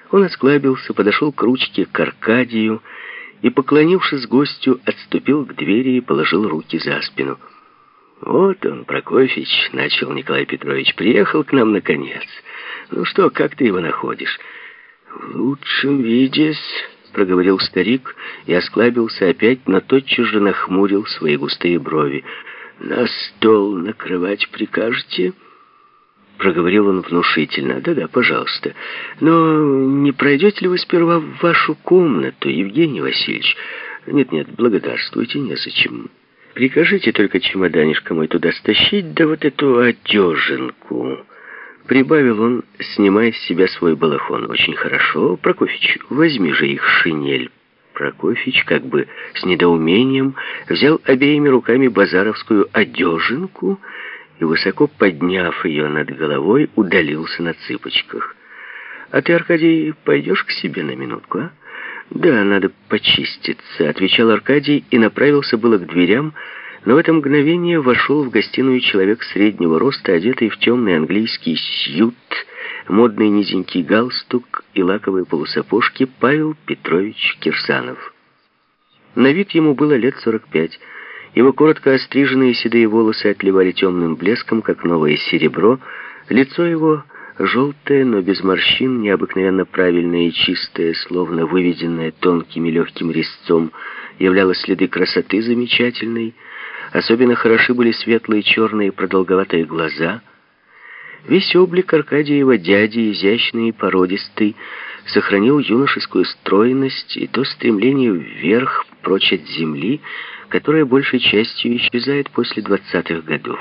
Он осклабился, подошел к ручке к Аркадию и, поклонившись гостю, отступил к двери и положил руки за спину. «Вот он, Прокофьич», — начал Николай Петрович, — «приехал к нам наконец. Ну что, как ты его находишь?» «В лучшем виде-с», — проговорил старик и осклабился опять, но тотчас же нахмурил свои густые брови. «На стол накрывать прикажете?» Проговорил он внушительно. «Да-да, пожалуйста. Но не пройдете ли вы сперва в вашу комнату, Евгений Васильевич?» «Нет-нет, благодарствуйте, незачем. Прикажите только чемоданишко мой туда стащить, да вот эту одежинку». Прибавил он, снимая с себя свой балахон. «Очень хорошо. Прокофьич, возьми же их шинель». Прокофьич, как бы с недоумением, взял обеими руками базаровскую одежинку и, высоко подняв ее над головой, удалился на цыпочках. «А ты, Аркадий, пойдешь к себе на минутку, а?» «Да, надо почиститься», — отвечал Аркадий и направился было к дверям, но в это мгновение вошел в гостиную человек среднего роста, одетый в темный английский сьют, модный низенький галстук и лаковые полусапожки, Павел Петрович Кирсанов. На вид ему было лет 45. Его коротко остриженные седые волосы отливали темным блеском, как новое серебро. Лицо его, желтое, но без морщин, необыкновенно правильное и чистое, словно выведенное тонким и легким резцом, являло следы красоты замечательной. Особенно хороши были светлые черные продолговатые глаза. Весь облик Аркадьева дяди, изящный и породистый, сохранил юношескую стройность и то стремление вверх, прочь от земли, которое большей частью исчезает после 20-х годов.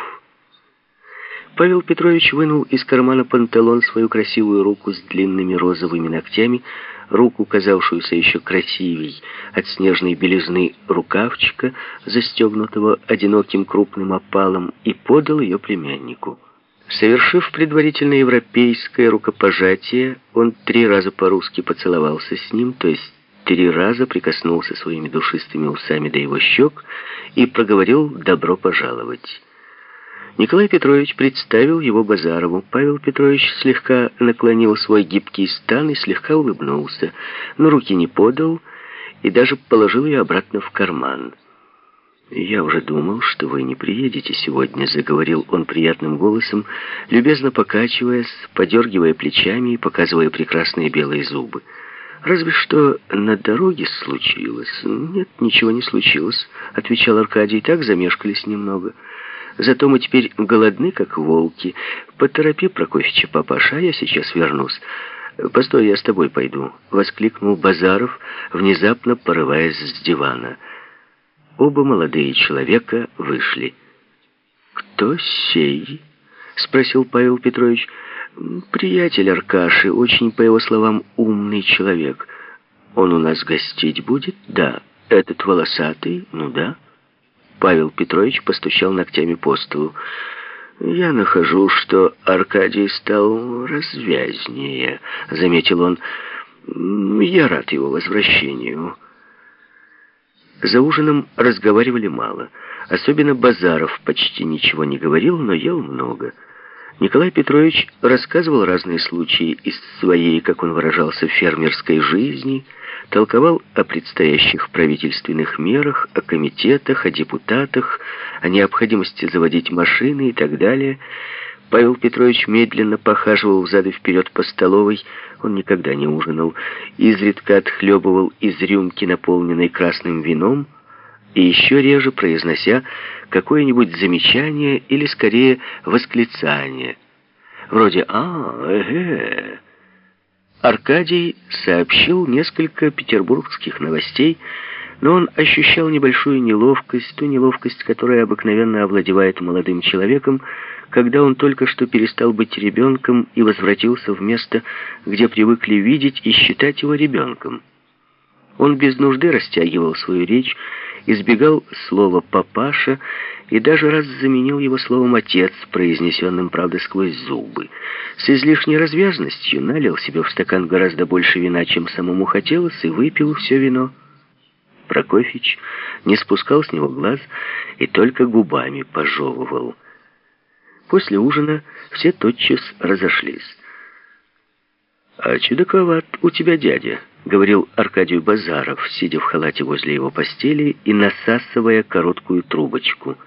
Павел Петрович вынул из кармана панталон свою красивую руку с длинными розовыми ногтями, руку, казавшуюся еще красивей от снежной белизны рукавчика, застегнутого одиноким крупным опалом, и подал ее племяннику. Совершив предварительно европейское рукопожатие, он 3 раза по-русски поцеловался с ним, то есть 3 раза прикоснулся своими душистыми усами до его щек и проговорил «добро пожаловать». Николай Петрович представил его Базарову. Павел Петрович слегка наклонил свой гибкий стан и слегка улыбнулся, но руки не подал и даже положил ее обратно в карман. «Я уже думал, что вы не приедете сегодня», — заговорил он приятным голосом, любезно покачиваясь, подергивая плечами и показывая прекрасные белые зубы. «Разве что на дороге случилось». «Нет, ничего не случилось», — отвечал Аркадий. «Так замешкались немного. Зато мы теперь голодны, как волки. Поторопи Прокофьича, папаша, а я сейчас вернусь». «Постой, я с тобой пойду», — воскликнул Базаров, внезапно порываясь с дивана. Оба молодые человека вышли. «Кто сей?» — спросил Павел Петрович. «Приятель Аркаши, очень, по его словам, умный человек. Он у нас гостить будет?» «Да». «Этот волосатый?» «Ну да». Павел Петрович постучал ногтями по столу. «Я нахожу, что Аркадий стал развязнее», — заметил он. «Я рад его возвращению». За ужином разговаривали мало. Особенно Базаров почти ничего не говорил, но ел много. Николай Петрович рассказывал разные случаи из своей, как он выражался, фермерской жизни, толковал о предстоящих правительственных мерах, о комитетах, о депутатах, о необходимости заводить машины и так далее. Павел Петрович медленно похаживал взад и вперед по столовой. Он никогда не ужинал, изредка отхлебывал из рюмки, наполненной красным вином, и еще реже произнося какое-нибудь замечание или, скорее, восклицание, вроде «а-э-э». Аркадий сообщил несколько петербургских новостей, но он ощущал небольшую неловкость, ту неловкость, которая обыкновенно овладевает молодым человеком, когда он только что перестал быть ребенком и возвратился в место, где привыкли видеть и считать его ребенком. Он без нужды растягивал свою речь, избегал слова «папаша» и даже раз заменил его словом «отец», произнесенным, правда, сквозь зубы. С излишней развязностью налил себе в стакан гораздо больше вина, чем самому хотелось, и выпил все вино. Прокофьич не спускал с него глаз и только губами пожевывал. После ужина все тотчас разошлись. «А чудаковат у тебя дядя», — говорил Аркадий Базаров, сидя в халате возле его постели и насасывая короткую трубочку.